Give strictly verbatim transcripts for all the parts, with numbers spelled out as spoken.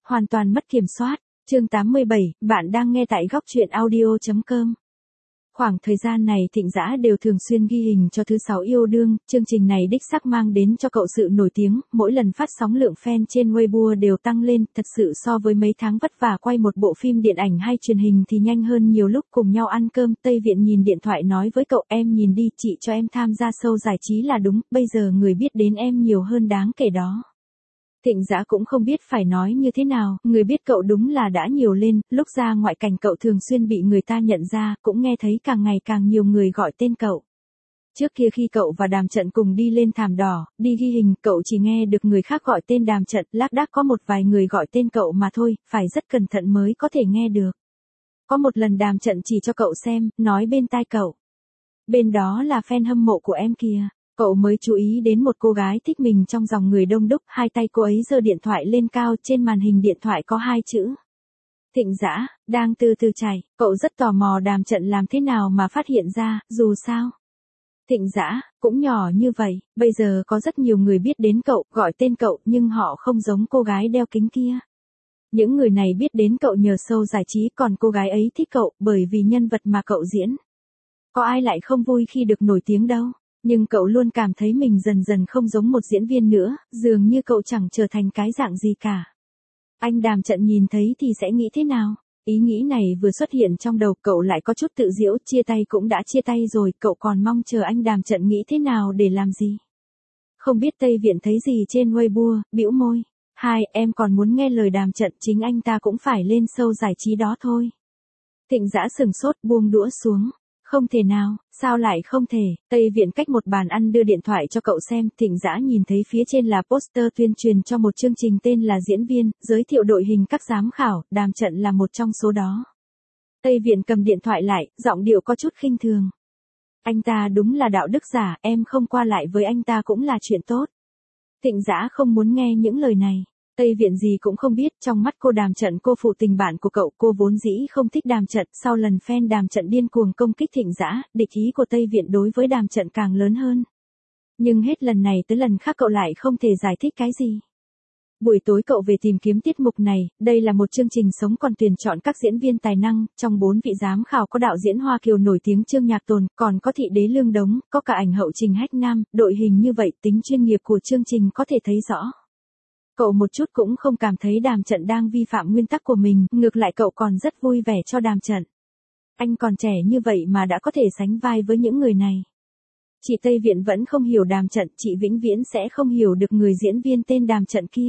Hoàn toàn mất kiểm soát. Chương tám mươi bảy, bạn đang nghe tại góc truyện audio chấm com. Khoảng thời gian này Thịnh Dã đều thường xuyên ghi hình cho Thứ Sáu Yêu Đương, chương trình này đích xác mang đến cho cậu sự nổi tiếng, mỗi lần phát sóng lượng fan trên Weibo đều tăng lên, thật sự so với mấy tháng vất vả quay một bộ phim điện ảnh hay truyền hình thì nhanh hơn nhiều. Lúc cùng nhau ăn cơm, Tây Viện nhìn điện thoại nói với cậu, em nhìn đi, chị cho em tham gia show giải trí là đúng, bây giờ người biết đến em nhiều hơn đáng kể đó. Thịnh Dã cũng không biết phải nói như thế nào, người biết cậu đúng là đã nhiều lên, lúc ra ngoại cảnh cậu thường xuyên bị người ta nhận ra, cũng nghe thấy càng ngày càng nhiều người gọi tên cậu. Trước kia khi cậu và Đàm Trận cùng đi lên thảm đỏ, đi ghi hình, cậu chỉ nghe được người khác gọi tên Đàm Trận, lác đác có một vài người gọi tên cậu mà thôi, phải rất cẩn thận mới có thể nghe được. Có một lần Đàm Trận chỉ cho cậu xem, nói bên tai cậu. Bên đó là fan hâm mộ của em kìa. Cậu mới chú ý đến một cô gái thích mình trong dòng người đông đúc, hai tay cô ấy giơ điện thoại lên cao, trên màn hình điện thoại có hai chữ. Thịnh Dã, đang từ từ chảy, cậu rất tò mò Đàm Trận làm thế nào mà phát hiện ra, dù sao. Thịnh Dã, cũng nhỏ như vậy, bây giờ có rất nhiều người biết đến cậu, gọi tên cậu, nhưng họ không giống cô gái đeo kính kia. Những người này biết đến cậu nhờ show giải trí, còn cô gái ấy thích cậu bởi vì nhân vật mà cậu diễn. Có ai lại không vui khi được nổi tiếng đâu. Nhưng cậu luôn cảm thấy mình dần dần không giống một diễn viên nữa, dường như cậu chẳng trở thành cái dạng gì cả. Anh Đàm Trận nhìn thấy thì sẽ nghĩ thế nào? Ý nghĩ này vừa xuất hiện trong đầu cậu lại có chút tự giễu, chia tay cũng đã chia tay rồi, cậu còn mong chờ anh Đàm Trận nghĩ thế nào để làm gì? Không biết Tây Viện thấy gì trên Weibo, bĩu môi. Hai, em còn muốn nghe lời Đàm Trận, chính anh ta cũng phải lên show giải trí đó thôi. Thịnh Dã sừng sốt buông đũa xuống. Không thể nào, sao lại không thể? Tây Viện cách một bàn ăn đưa điện thoại cho cậu xem, Thịnh Dã nhìn thấy phía trên là poster tuyên truyền cho một chương trình tên là Diễn Viên, giới thiệu đội hình các giám khảo, Đàm Trận là một trong số đó. Tây Viện cầm điện thoại lại, giọng điệu có chút khinh thường. Anh ta đúng là đạo đức giả, em không qua lại với anh ta cũng là chuyện tốt. Thịnh Dã không muốn nghe những lời này. Tây Viện gì cũng không biết, trong mắt cô Đàm Trận cô phụ tình bạn của cậu, cô vốn dĩ không thích Đàm Trận, sau lần fan Đàm Trận điên cuồng công kích Thịnh Dã, địch ý của Tây Viện đối với Đàm Trận càng lớn hơn. Nhưng hết lần này tới lần khác cậu lại không thể giải thích cái gì. Buổi tối cậu về tìm kiếm tiết mục này, đây là một chương trình sống còn tuyển chọn các diễn viên tài năng, trong bốn vị giám khảo có đạo diễn Hoa Kiều nổi tiếng Trương Nhạc Tồn, còn có Thị Đế Lương Đống, có cả ảnh hậu Trình Hách Nam, đội hình như vậy tính chuyên nghiệp của chương trình có thể thấy rõ. Cậu một chút cũng không cảm thấy Đàm Trận đang vi phạm nguyên tắc của mình, ngược lại cậu còn rất vui vẻ cho Đàm Trận. Anh còn trẻ như vậy mà đã có thể sánh vai với những người này. Chị Tây Viện vẫn không hiểu Đàm Trận, chị vĩnh viễn sẽ không hiểu được người diễn viên tên Đàm Trận kia.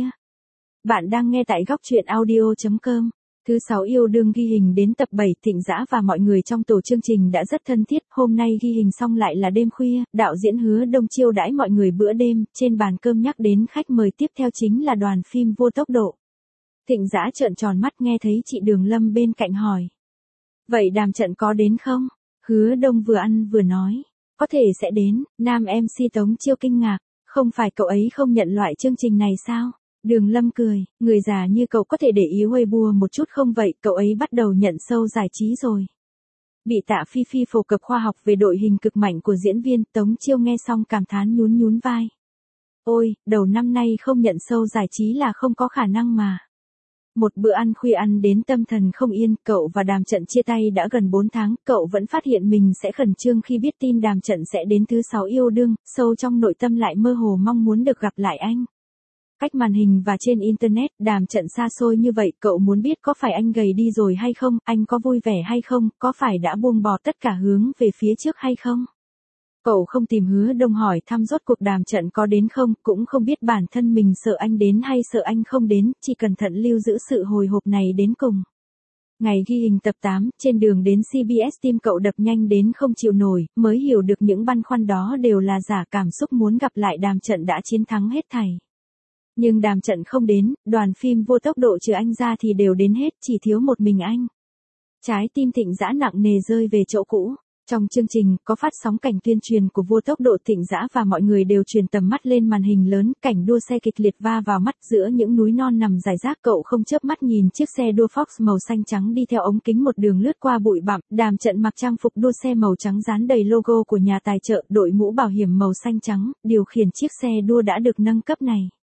Bạn đang nghe tại góc truyện audio chấm com. Thứ Sáu Yêu Đương ghi hình đến tập bảy, Thịnh Dã và mọi người trong tổ chương trình đã rất thân thiết, hôm nay ghi hình xong lại là đêm khuya, đạo diễn Hứa Đông chiêu đãi mọi người bữa đêm, trên bàn cơm nhắc đến khách mời tiếp theo chính là đoàn phim Vô Tốc Độ. Thịnh Dã trợn tròn mắt nghe thấy chị Đường Lâm bên cạnh hỏi. Vậy Đàm Trận có đến không? Hứa Đông vừa ăn vừa nói. Có thể sẽ đến, nam em xê Tống Chiêu kinh ngạc, không phải cậu ấy không nhận loại chương trình này sao? Đường Lâm cười, người già như cậu có thể để ý Weibo một chút không vậy, cậu ấy bắt đầu nhận show giải trí rồi. Bị Tạ Phi Phi phổ cập khoa học về đội hình cực mạnh của diễn viên, Tống Chiêu nghe xong cảm thán nhún nhún vai. Ôi, đầu năm nay không nhận show giải trí là không có khả năng mà. Một bữa ăn khuya ăn đến tâm thần không yên, cậu và Đàm Trận chia tay đã gần bốn tháng, cậu vẫn phát hiện mình sẽ khẩn trương khi biết tin Đàm Trận sẽ đến Thứ Sáu Yêu Đương, sâu trong nội tâm lại mơ hồ mong muốn được gặp lại anh. Cách màn hình và trên Internet, Đàm Trận xa xôi như vậy, cậu muốn biết có phải anh gầy đi rồi hay không, anh có vui vẻ hay không, có phải đã buông bỏ tất cả hướng về phía trước hay không. Cậu không tìm Hứa Đông hỏi thăm rốt cuộc Đàm Trận có đến không, cũng không biết bản thân mình sợ anh đến hay sợ anh không đến, chỉ cẩn thận lưu giữ sự hồi hộp này đến cùng. Ngày ghi hình tập tám, trên đường đến xê bê ét tim cậu đập nhanh đến không chịu nổi, mới hiểu được những băn khoăn đó đều là giả, cảm xúc muốn gặp lại Đàm Trận đã chiến thắng hết thảy. Nhưng Đàm Trận không đến, đoàn phim Vô Tốc Độ trừ anh ra thì đều đến hết, chỉ thiếu một mình anh. Trái tim Thịnh Dã nặng nề rơi về chỗ cũ. Trong chương trình, có phát sóng cảnh tuyên truyền của Vô Tốc Độ, Thịnh Dã và mọi người đều truyền tầm mắt lên màn hình lớn, cảnh đua xe kịch liệt va vào mắt giữa những núi non nằm rải rác, cậu không chớp mắt nhìn chiếc xe đua Fox màu xanh trắng đi theo ống kính một đường lướt qua bụi bặm, Đàm Trận mặc trang phục đua xe màu trắng dán đầy logo của nhà tài trợ, đội mũ bảo hiểm màu xanh trắng, điều khiển chiếc xe đua đã được nâng cấp này.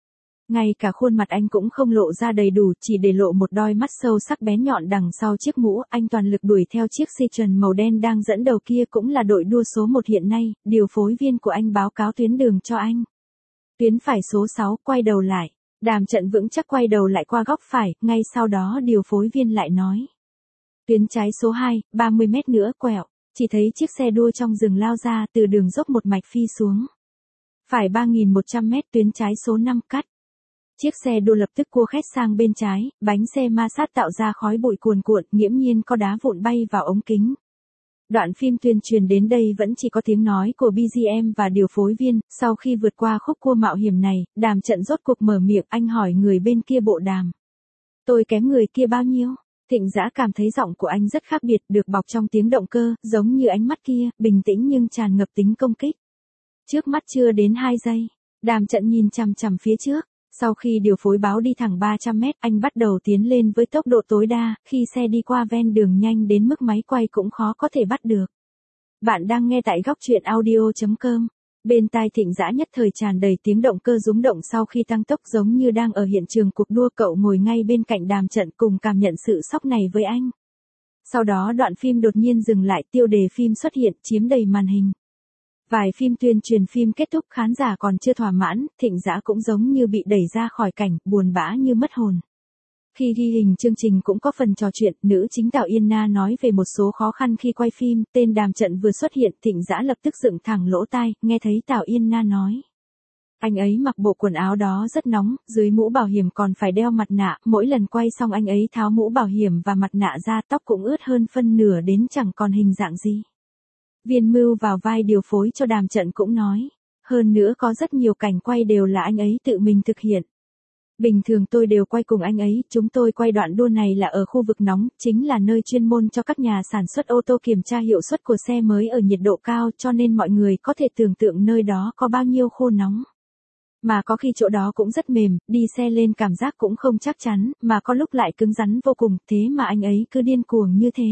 Ngay cả khuôn mặt anh cũng không lộ ra đầy đủ, chỉ để lộ một đôi mắt sâu sắc bén nhọn đằng sau chiếc mũ. Anh toàn lực đuổi theo chiếc Citroen màu đen đang dẫn đầu kia, cũng là đội đua số một hiện nay. Điều phối viên của anh báo cáo tuyến đường cho anh. Tuyến phải số sáu, quay đầu lại. Đàm Trận vững chắc quay đầu lại qua góc phải, ngay sau đó điều phối viên lại nói. Tuyến trái số hai, ba mươi mét nữa quẹo. Chỉ thấy chiếc xe đua trong rừng lao ra từ đường dốc một mạch phi xuống. Phải ba nghìn một trăm mét, tuyến trái số năm cắt. Chiếc xe đua lập tức cua khét sang bên trái, bánh xe ma sát tạo ra khói bụi cuồn cuộn, nghiễm nhiên có đá vụn bay vào ống kính. Đoạn phim tuyên truyền đến đây vẫn chỉ có tiếng nói của bê giê em và điều phối viên. Sau khi vượt qua khúc cua mạo hiểm này, Đàm Trận rốt cuộc mở miệng, anh hỏi người bên kia bộ đàm. Tôi kém người kia bao nhiêu? Thịnh Dã cảm thấy giọng của anh rất khác biệt, được bọc trong tiếng động cơ, giống như ánh mắt kia, bình tĩnh nhưng tràn ngập tính công kích. Trước mắt chưa đến hai giây, Đàm Trận nhìn chằm chằm phía trước. Sau khi điều phối báo đi thẳng ba trăm mét, anh bắt đầu tiến lên với tốc độ tối đa, khi xe đi qua ven đường nhanh đến mức máy quay cũng khó có thể bắt được. Bạn đang nghe tại góc truyện audio chấm com. Bên tai Thịnh Dã nhất thời tràn đầy tiếng động cơ rúng động sau khi tăng tốc, giống như đang ở hiện trường cuộc đua. Cậu ngồi ngay bên cạnh Đàm Trận cùng cảm nhận sự sốc này với anh. Sau đó đoạn phim đột nhiên dừng lại, tiêu đề phim xuất hiện, chiếm đầy màn hình. Vài phim tuyên truyền phim kết thúc, khán giả còn chưa thỏa mãn, Thịnh Dã cũng giống như bị đẩy ra khỏi cảnh, buồn bã như mất hồn. Khi ghi hình chương trình cũng có phần trò chuyện, nữ chính Tào Yên Na nói về một số khó khăn khi quay phim, tên Đàm Trận vừa xuất hiện, Thịnh Dã lập tức dựng thẳng lỗ tai, nghe thấy Tào Yên Na nói. Anh ấy mặc bộ quần áo đó rất nóng, dưới mũ bảo hiểm còn phải đeo mặt nạ, mỗi lần quay xong anh ấy tháo mũ bảo hiểm và mặt nạ ra, tóc cũng ướt hơn phân nửa đến chẳng còn hình dạng gì. Viên Mưu vào vai điều phối cho Đàm Trận cũng nói, hơn nữa có rất nhiều cảnh quay đều là anh ấy tự mình thực hiện. Bình thường tôi đều quay cùng anh ấy, chúng tôi quay đoạn đua này là ở khu vực nóng, chính là nơi chuyên môn cho các nhà sản xuất ô tô kiểm tra hiệu suất của xe mới ở nhiệt độ cao, cho nên mọi người có thể tưởng tượng nơi đó có bao nhiêu khô nóng. Mà có khi chỗ đó cũng rất mềm, đi xe lên cảm giác cũng không chắc chắn, mà có lúc lại cứng rắn vô cùng, thế mà anh ấy cứ điên cuồng như thế.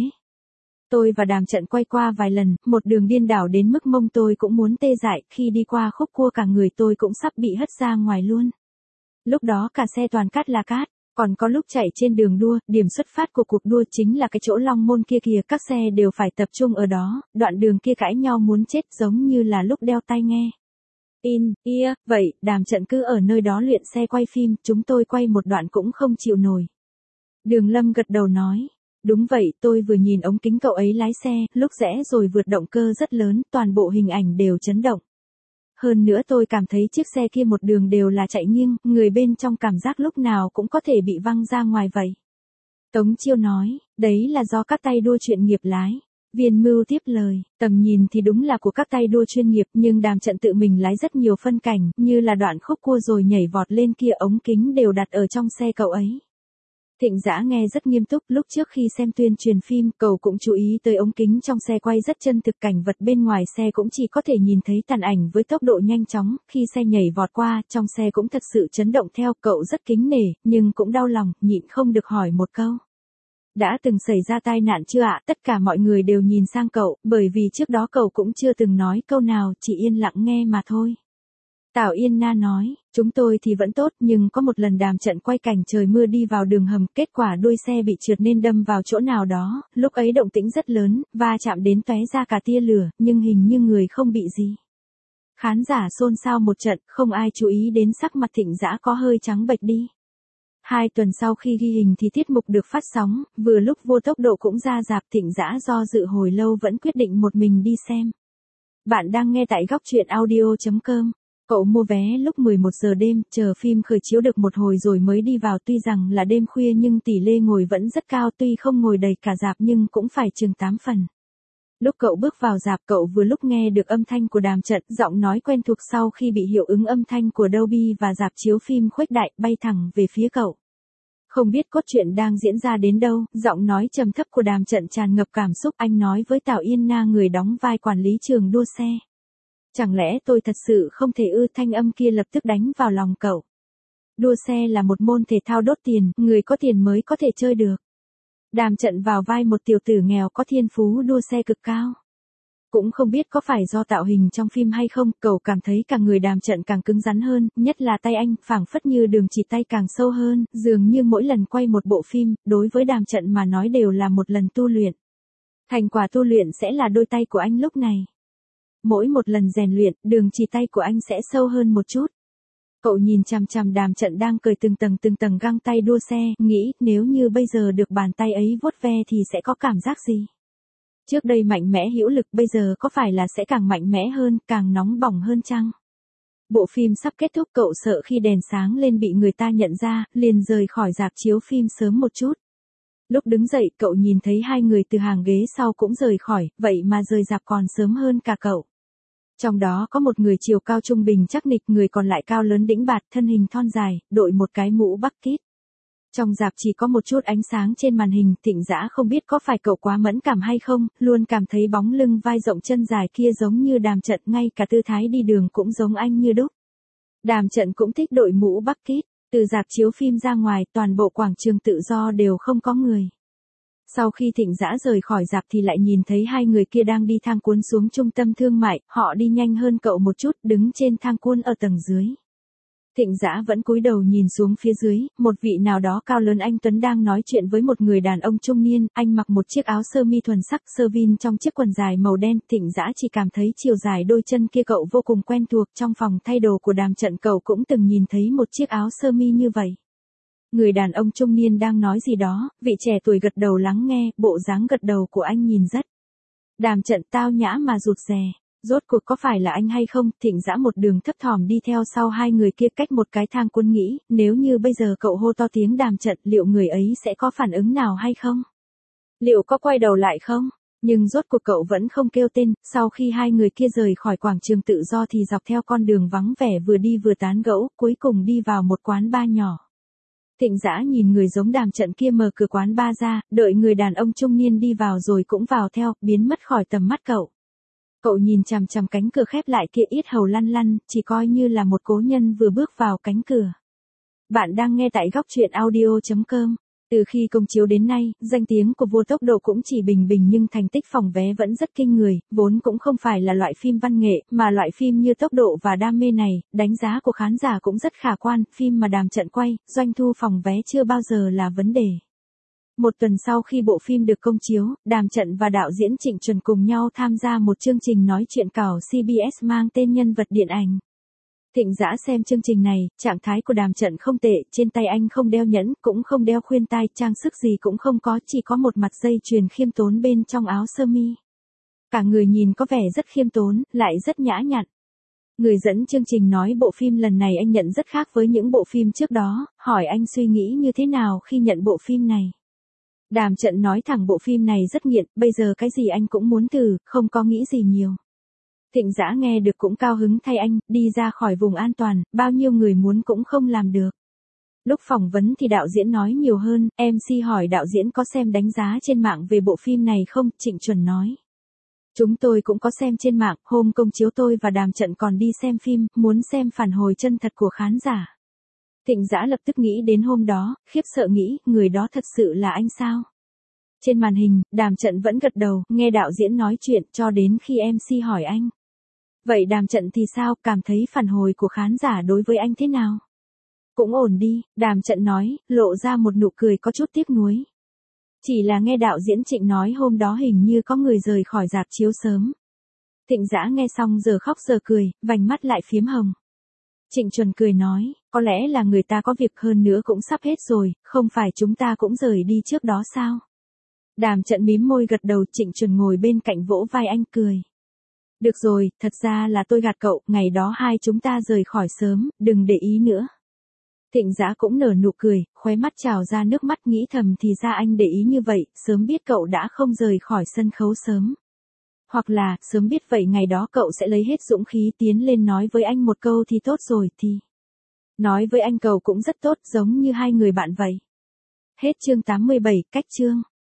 Tôi và Đàm Trận quay qua vài lần, một đường điên đảo đến mức mông tôi cũng muốn tê dại, khi đi qua khúc cua cả người tôi cũng sắp bị hất ra ngoài luôn. Lúc đó cả xe toàn cát là cát, còn có lúc chạy trên đường đua, điểm xuất phát của cuộc đua chính là cái chỗ Long Môn kia kìa, các xe đều phải tập trung ở đó, đoạn đường kia cãi nhau muốn chết giống như là lúc đeo tai nghe. In, ear, vậy, Đàm Trận cứ ở nơi đó luyện xe quay phim, chúng tôi quay một đoạn cũng không chịu nổi. Đường Lâm gật đầu nói. Đúng vậy, tôi vừa nhìn ống kính cậu ấy lái xe, lúc rẽ rồi vượt động cơ rất lớn, toàn bộ hình ảnh đều chấn động. Hơn nữa tôi cảm thấy chiếc xe kia một đường đều là chạy nghiêng, người bên trong cảm giác lúc nào cũng có thể bị văng ra ngoài vậy. Tống Chiêu nói, đấy là do các tay đua chuyên nghiệp lái. Viên Mưu tiếp lời, tầm nhìn thì đúng là của các tay đua chuyên nghiệp, nhưng Đàm Trận tự mình lái rất nhiều phân cảnh, như là đoạn khúc cua rồi nhảy vọt lên kia, ống kính đều đặt ở trong xe cậu ấy. Thịnh Dã nghe rất nghiêm túc, lúc trước khi xem tuyên truyền phim, cậu cũng chú ý tới ống kính trong xe quay rất chân thực, cảnh vật bên ngoài xe cũng chỉ có thể nhìn thấy tàn ảnh với tốc độ nhanh chóng, khi xe nhảy vọt qua, trong xe cũng thật sự chấn động theo, cậu rất kính nể, nhưng cũng đau lòng, nhịn không được hỏi một câu. Đã từng xảy ra tai nạn chưa ạ? Tất cả mọi người đều nhìn sang cậu, bởi vì trước đó cậu cũng chưa từng nói câu nào, chỉ yên lặng nghe mà thôi. Tào Yên Na nói, chúng tôi thì vẫn tốt, nhưng có một lần Đàm Trận quay cảnh trời mưa đi vào đường hầm, kết quả đuôi xe bị trượt nên đâm vào chỗ nào đó, lúc ấy động tĩnh rất lớn, va chạm đến tóe ra cả tia lửa, nhưng hình như người không bị gì. Khán giả xôn xao một trận, không ai chú ý đến sắc mặt Thịnh Dã có hơi trắng bệch đi. Hai tuần sau khi ghi hình thì tiết mục được phát sóng, vừa lúc Vua Tốc Độ cũng ra rạp, Thịnh Dã do dự hồi lâu vẫn quyết định một mình đi xem. Bạn đang nghe tại góc truyện audio chấm com. Cậu mua vé lúc mười một giờ đêm, chờ phim khởi chiếu được một hồi rồi mới đi vào, tuy rằng là đêm khuya nhưng tỷ lệ ngồi vẫn rất cao, tuy không ngồi đầy cả rạp nhưng cũng phải chừng tám phần. Lúc cậu bước vào rạp, cậu vừa lúc nghe được âm thanh của Đàm Trận, giọng nói quen thuộc sau khi bị hiệu ứng âm thanh của Dolby và rạp chiếu phim khuếch đại bay thẳng về phía cậu. Không biết cốt truyện đang diễn ra đến đâu, giọng nói trầm thấp của Đàm Trận tràn ngập cảm xúc, anh nói với Tào Yên Na, người đóng vai quản lý trường đua xe. Chẳng lẽ tôi thật sự không thể ư? Thanh âm kia lập tức đánh vào lòng cậu. Đua xe là một môn thể thao đốt tiền, người có tiền mới có thể chơi được. Đàm Trận vào vai một tiểu tử nghèo có thiên phú đua xe cực cao. Cũng không biết có phải do tạo hình trong phim hay không, cậu cảm thấy cả người Đàm Trận càng cứng rắn hơn, nhất là tay anh, phảng phất như đường chỉ tay càng sâu hơn, dường như mỗi lần quay một bộ phim, đối với Đàm Trận mà nói đều là một lần tu luyện. Thành quả tu luyện sẽ là đôi tay của anh lúc này. Mỗi một lần rèn luyện, đường chỉ tay của anh sẽ sâu hơn một chút. Cậu nhìn chằm chằm Đàm Trận đang cởi từng tầng từng tầng găng tay đua xe, nghĩ nếu như bây giờ được bàn tay ấy vuốt ve thì sẽ có cảm giác gì? Trước đây mạnh mẽ hữu lực, bây giờ có phải là sẽ càng mạnh mẽ hơn, càng nóng bỏng hơn chăng? Bộ phim sắp kết thúc, cậu sợ khi đèn sáng lên bị người ta nhận ra, liền rời khỏi rạp chiếu phim sớm một chút. Lúc đứng dậy, cậu nhìn thấy hai người từ hàng ghế sau cũng rời khỏi, vậy mà rời rạp còn sớm hơn cả cậu. Trong đó có một người chiều cao trung bình chắc nịch, người còn lại cao lớn đĩnh bạt, thân hình thon dài, đội một cái mũ bucket. Trong rạp chỉ có một chút ánh sáng trên màn hình, Thịnh Dã không biết có phải cậu quá mẫn cảm hay không, luôn cảm thấy bóng lưng vai rộng chân dài kia giống như Đàm Trận, ngay cả tư thái đi đường cũng giống anh như đúc. Đàm Trận cũng thích đội mũ bucket. Từ rạp chiếu phim ra ngoài, toàn bộ quảng trường Tự Do đều không có người. Sau khi Thịnh Dã rời khỏi rạp thì lại nhìn thấy hai người kia đang đi thang cuốn xuống trung tâm thương mại, họ đi nhanh hơn cậu một chút, đứng trên thang cuốn ở tầng dưới. Thịnh Dã vẫn cúi đầu nhìn xuống phía dưới, một vị nào đó cao lớn anh tuấn đang nói chuyện với một người đàn ông trung niên, anh mặc một chiếc áo sơ mi thuần sắc sơ vin trong chiếc quần dài màu đen, Thịnh Dã chỉ cảm thấy chiều dài đôi chân kia cậu vô cùng quen thuộc, trong phòng thay đồ của Đàm Trận cậu cũng từng nhìn thấy một chiếc áo sơ mi như vậy. Người đàn ông trung niên đang nói gì đó, vị trẻ tuổi gật đầu lắng nghe, bộ dáng gật đầu của anh nhìn rất Đàm Trận tao nhã mà rụt rè. Rốt cuộc có phải là anh hay không? Thịnh Dã một đường thấp thỏm đi theo sau hai người kia cách một cái thang cuốn, nghĩ, nếu như bây giờ cậu hô to tiếng Đàm Trận, liệu người ấy sẽ có phản ứng nào hay không? Liệu có quay đầu lại không? Nhưng rốt cuộc cậu vẫn không kêu tên, sau khi hai người kia rời khỏi quảng trường Tự Do thì dọc theo con đường vắng vẻ vừa đi vừa tán gẫu, cuối cùng đi vào một quán bar nhỏ. Thịnh Dã nhìn người giống Đàm Trận kia mở cửa quán bar ra, đợi người đàn ông trung niên đi vào rồi cũng vào theo, biến mất khỏi tầm mắt cậu. Cậu nhìn chằm chằm cánh cửa khép lại kia, yết hầu lăn lăn, chỉ coi như là một cố nhân vừa bước vào cánh cửa. Bạn đang nghe tại góc truyện audio chấm com. Từ khi công chiếu đến nay, danh tiếng của Vua Tốc Độ cũng chỉ bình bình nhưng thành tích phòng vé vẫn rất kinh người, vốn cũng không phải là loại phim văn nghệ, mà loại phim như Tốc Độ và Đam Mê này, đánh giá của khán giả cũng rất khả quan, phim mà Đàm Trận quay, doanh thu phòng vé chưa bao giờ là vấn đề. Một tuần sau khi bộ phim được công chiếu, Đàm Trận và đạo diễn Trịnh Chuẩn cùng nhau tham gia một chương trình nói chuyện cào xê bê ét mang tên Nhân vật điện ảnh. Thịnh Dã xem chương trình này, trạng thái của Đàm Trận không tệ, trên tay anh không đeo nhẫn, cũng không đeo khuyên tai, trang sức gì cũng không có, chỉ có một mặt dây chuyền khiêm tốn bên trong áo sơ mi. Cả người nhìn có vẻ rất khiêm tốn, lại rất nhã nhặn. Người dẫn chương trình nói bộ phim lần này anh nhận rất khác với những bộ phim trước đó, hỏi anh suy nghĩ như thế nào khi nhận bộ phim này. Đàm Trận nói thẳng bộ phim này rất nghiện, bây giờ cái gì anh cũng muốn thử, không có nghĩ gì nhiều. Thịnh Dã nghe được cũng cao hứng thay anh, đi ra khỏi vùng an toàn, bao nhiêu người muốn cũng không làm được. Lúc phỏng vấn thì đạo diễn nói nhiều hơn, em xê hỏi đạo diễn có xem đánh giá trên mạng về bộ phim này không, Trịnh Chuẩn nói. Chúng tôi cũng có xem trên mạng, hôm công chiếu tôi và Đàm Trận còn đi xem phim, muốn xem phản hồi chân thật của khán giả. Thịnh Dã lập tức nghĩ đến hôm đó, khiếp sợ nghĩ, người đó thật sự là anh sao? Trên màn hình, Đàm Trận vẫn gật đầu, nghe đạo diễn nói chuyện cho đến khi em xê hỏi anh. Vậy Đàm Trận thì sao, cảm thấy phản hồi của khán giả đối với anh thế nào? Cũng ổn đi, Đàm Trận nói, lộ ra một nụ cười có chút tiếc nuối. Chỉ là nghe đạo diễn Trịnh nói hôm đó hình như có người rời khỏi rạp chiếu sớm. Thịnh Dã nghe xong giờ khóc giờ cười, vành mắt lại phiếm hồng. Trịnh Chuẩn cười nói, có lẽ là người ta có việc, hơn nữa cũng sắp hết rồi, không phải chúng ta cũng rời đi trước đó sao? Đàm Trận mím môi gật đầu, Trịnh Chuẩn ngồi bên cạnh vỗ vai anh cười. Được rồi, thật ra là tôi gạt cậu, ngày đó hai chúng ta rời khỏi sớm, đừng để ý nữa. Thịnh Dã cũng nở nụ cười, khóe mắt trào ra nước mắt, nghĩ thầm thì ra anh để ý như vậy, sớm biết cậu đã không rời khỏi sân khấu sớm. Hoặc là, sớm biết vậy ngày đó cậu sẽ lấy hết dũng khí tiến lên nói với anh một câu thì tốt rồi thì. Nói với anh cậu cũng rất tốt, giống như hai người bạn vậy. Hết chương tám mươi bảy, cách chương.